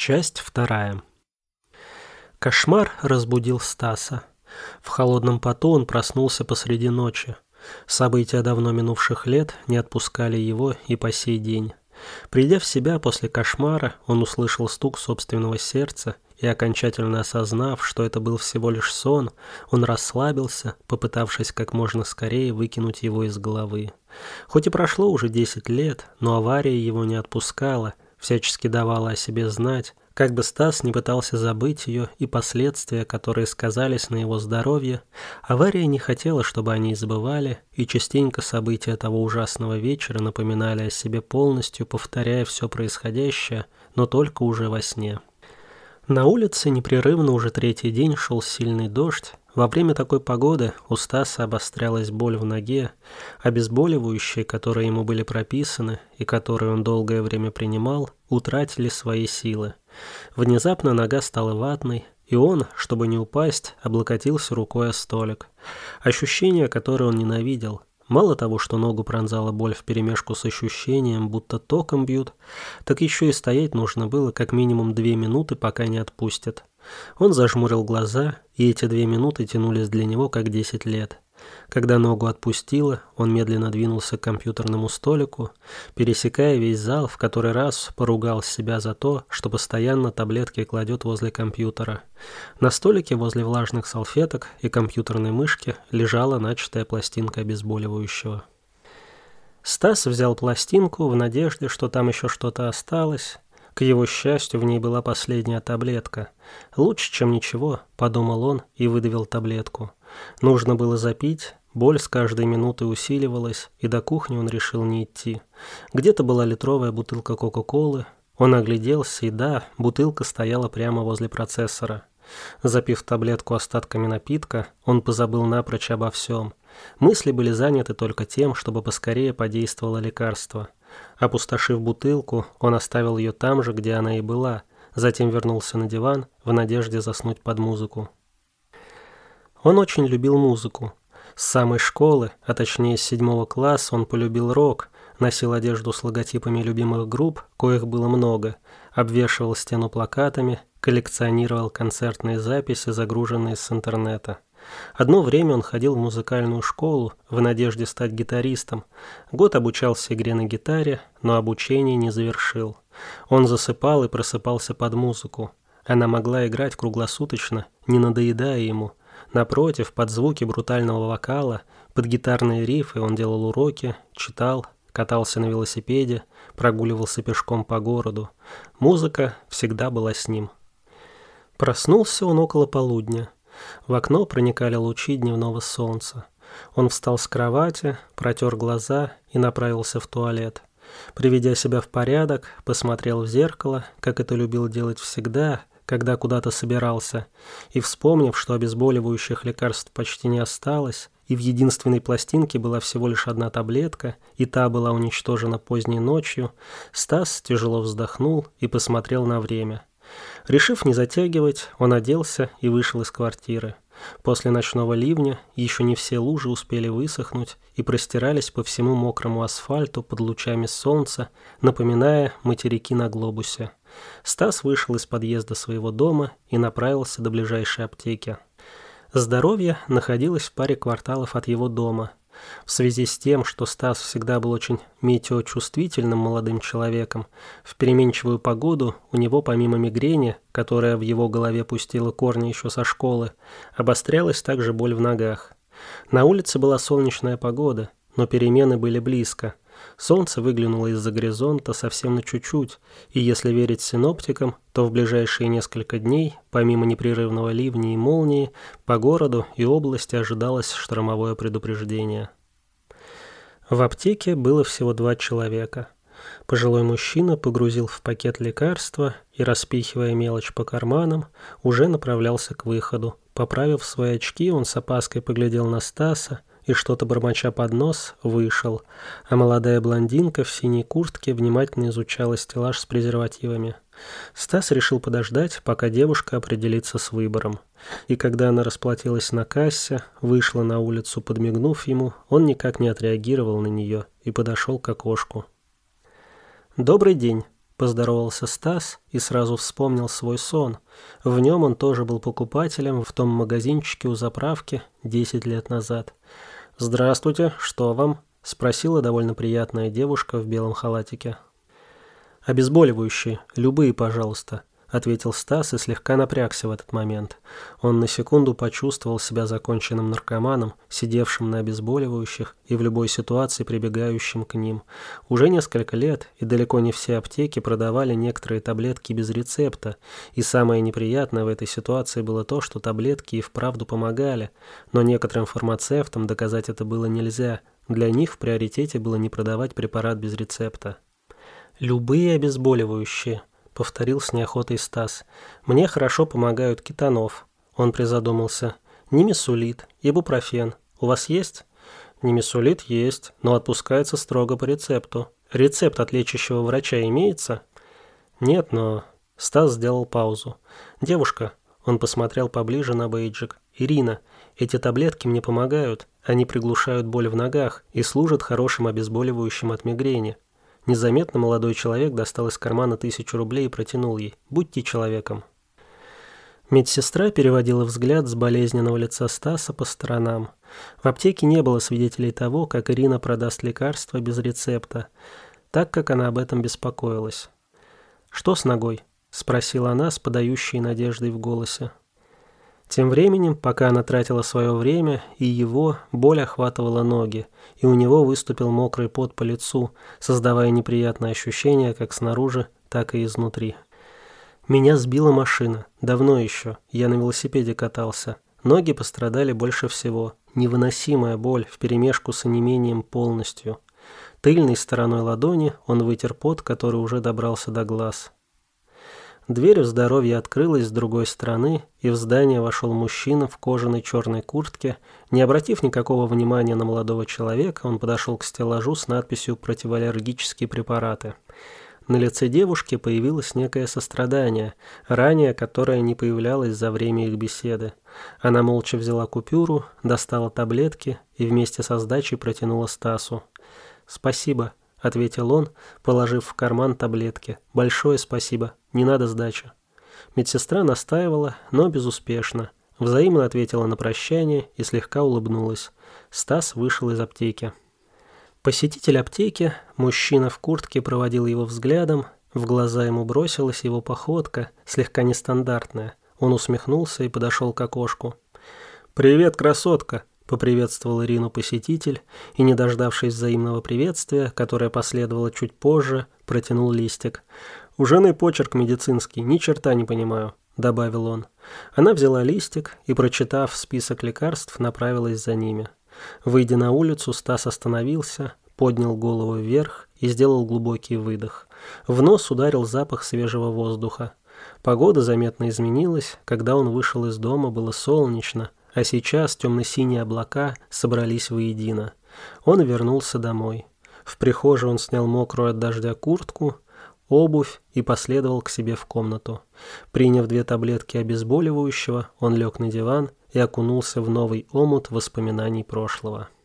Часть вторая. Кошмар разбудил Стаса. В холодном поту он проснулся посреди ночи. События давно минувших лет не отпускали его и по сей день. Придя в себя после кошмара, он услышал стук собственного сердца и, окончательно осознав, что это был всего лишь сон, он расслабился, попытавшись как можно скорее выкинуть его из головы. Хоть и прошло уже 10 лет, но авария его не отпускала, всячески давала о себе знать. Как бы Стас не пытался забыть ее и последствия, которые сказались на его здоровье, авария не хотела, чтобы они забывали, и частенько события того ужасного вечера напоминали о себе полностью, повторяя все происходящее, но только уже во сне. На улице непрерывно уже третий день шел сильный дождь. Во время такой погоды у Стаса обострялась боль в ноге, обезболивающие, которые ему были прописаны и которые он долгое время принимал, утратили свои силы. Внезапно нога стала ватной, и он, чтобы не упасть, облокотился рукой о столик. Ощущение, которое он ненавидел. Мало того, что ногу пронзала боль вперемешку с ощущением, будто током бьют, так еще и стоять нужно было как минимум 2 минуты, пока не отпустят. Он зажмурил глаза, и эти 2 минуты тянулись для него как 10 лет. Когда ногу отпустило, он медленно двинулся к компьютерному столику, пересекая весь зал, в который раз поругал себя за то, что постоянно таблетки кладет возле компьютера. На столике возле влажных салфеток и компьютерной мышки лежала начатая пластинка обезболивающего. Стас взял пластинку в надежде, что там еще что-то осталось. К его счастью, в ней была последняя таблетка. «Лучше, чем ничего», — подумал он и выдавил таблетку. Нужно было запить, боль с каждой минутой усиливалась, и до кухни он решил не идти. Где-то была литровая бутылка Кока-Колы. Он огляделся, и да, бутылка стояла прямо возле процессора. Запив таблетку остатками напитка, он позабыл напрочь обо всем. Мысли были заняты только тем, чтобы поскорее подействовало лекарство. Опустошив бутылку, он оставил ее там же, где она и была, затем вернулся на диван в надежде заснуть под музыку. Он очень любил музыку. С самой школы, а точнее с 7 класса, он полюбил рок, носил одежду с логотипами любимых групп, коих было много, обвешивал стену плакатами, коллекционировал концертные записи, загруженные с интернета. Одно время он ходил в музыкальную школу в надежде стать гитаристом. Год обучался игре на гитаре, но обучение не завершил. Он засыпал и просыпался под музыку. Она могла играть круглосуточно, не надоедая ему. Напротив, под звуки брутального вокала, под гитарные рифы он делал уроки, читал, катался на велосипеде, прогуливался пешком по городу. Музыка всегда была с ним. Проснулся он около полудня. В окно проникали лучи дневного солнца. Он встал с кровати, протер глаза и направился в туалет. Приведя себя в порядок, посмотрел в зеркало, как это любил делать всегда, когда куда-то собирался, и, вспомнив, что обезболивающих лекарств почти не осталось, и в единственной пластинке была всего лишь одна таблетка, и та была уничтожена поздней ночью, Стас тяжело вздохнул и посмотрел на время. Решив не затягивать, он оделся и вышел из квартиры. После ночного ливня еще не все лужи успели высохнуть и простирались по всему мокрому асфальту под лучами солнца, напоминая материки на глобусе. Стас вышел из подъезда своего дома и направился до ближайшей аптеки. Здоровье находилось в паре кварталов от его дома. В связи с тем, что Стас всегда был очень метеочувствительным молодым человеком, в переменчивую погоду у него помимо мигрени, которая в его голове пустила корни еще со школы, обострялась также боль в ногах. На улице была солнечная погода, но перемены были близко. Солнце выглянуло из-за горизонта совсем на чуть-чуть, и если верить синоптикам, то в ближайшие несколько дней, помимо непрерывного ливня и молнии, по городу и области ожидалось штормовое предупреждение. В аптеке было всего 2 человека. Пожилой мужчина погрузил в пакет лекарства и, распихивая мелочь по карманам, уже направлялся к выходу. Поправив свои очки, он с опаской поглядел на Стаса и, что-то бормоча под нос, вышел, а молодая блондинка в синей куртке внимательно изучала стеллаж с презервативами. Стас решил подождать, пока девушка определится с выбором. И когда она расплатилась на кассе, вышла на улицу, подмигнув ему, он никак не отреагировал на нее и подошел к окошку. «Добрый день», Поздоровался Стас и сразу вспомнил свой сон. В нем он тоже был покупателем в том магазинчике у заправки 10 лет назад. «Здравствуйте, что вам?» – спросила довольно приятная девушка в белом халатике. «Обезболивающие, любые, пожалуйста», – ответил Стас и слегка напрягся в этот момент. Он на секунду почувствовал себя законченным наркоманом, сидевшим на обезболивающих и в любой ситуации прибегающим к ним. Уже несколько лет, и далеко не все аптеки продавали некоторые таблетки без рецепта, и самое неприятное в этой ситуации было то, что таблетки и вправду помогали, но некоторым фармацевтам доказать это было нельзя. Для них в приоритете было не продавать препарат без рецепта. «Любые обезболивающие», — повторил с неохотой Стас. «Мне хорошо помогают кетанов». Он призадумался. «Нимесулит, ибупрофен. У вас есть?» «Нимесулит есть, но отпускается строго по рецепту. Рецепт от лечащего врача имеется?» «Нет, но...» Стас сделал паузу. «Девушка», — он посмотрел поближе на бейджик. «Ирина, эти таблетки мне помогают. Они приглушают боль в ногах и служат хорошим обезболивающим от мигрени». Незаметно молодой человек достал из кармана 1000 рублей и протянул ей. «Будьте человеком». Медсестра переводила взгляд с болезненного лица Стаса по сторонам. В аптеке не было свидетелей того, как Ирина продаст лекарства без рецепта, так как она об этом беспокоилась. «Что с ногой?» – спросила она с подающей надеждой в голосе. Тем временем, пока она тратила свое время, и его, боль охватывала ноги, и у него выступил мокрый пот по лицу, создавая неприятное ощущение как снаружи, так и изнутри. «Меня сбила машина. Давно еще. Я на велосипеде катался. Ноги пострадали больше всего. Невыносимая боль вперемешку с онемением полностью. Тыльной стороной ладони он вытер пот, который уже добрался до глаз». Дверь в здоровье открылась с другой стороны, и в здание вошел мужчина в кожаной черной куртке. Не обратив никакого внимания на молодого человека, он подошел к стеллажу с надписью «Противоаллергические препараты». На лице девушки появилось некое сострадание, ранее которое не появлялось за время их беседы. Она молча взяла купюру, достала таблетки и вместе со сдачей протянула Стасу. «Спасибо», — ответил он, положив в карман таблетки. «Большое спасибо. Не надо сдачи». Медсестра настаивала, но безуспешно. Взаимно ответила на прощание и слегка улыбнулась. Стас вышел из аптеки. Посетитель аптеки, мужчина в куртке, проводил его взглядом. В глаза ему бросилась его походка, слегка нестандартная. Он усмехнулся и подошел к окошку. «Привет, красотка!» — поприветствовал Ирину посетитель и, не дождавшись взаимного приветствия, которое последовало чуть позже, протянул листик. «У жены почерк медицинский, ни черта не понимаю», — добавил он. Она взяла листик и, прочитав список лекарств, направилась за ними. Выйдя на улицу, Стас остановился, поднял голову вверх и сделал глубокий выдох. В нос ударил запах свежего воздуха. Погода заметно изменилась, когда он вышел из дома, было солнечно, а сейчас темно-синие облака собрались воедино. Он вернулся домой. В прихожей он снял мокрую от дождя куртку, обувь и последовал к себе в комнату. Приняв 2 таблетки обезболивающего, он лег на диван и окунулся в новый омут воспоминаний прошлого.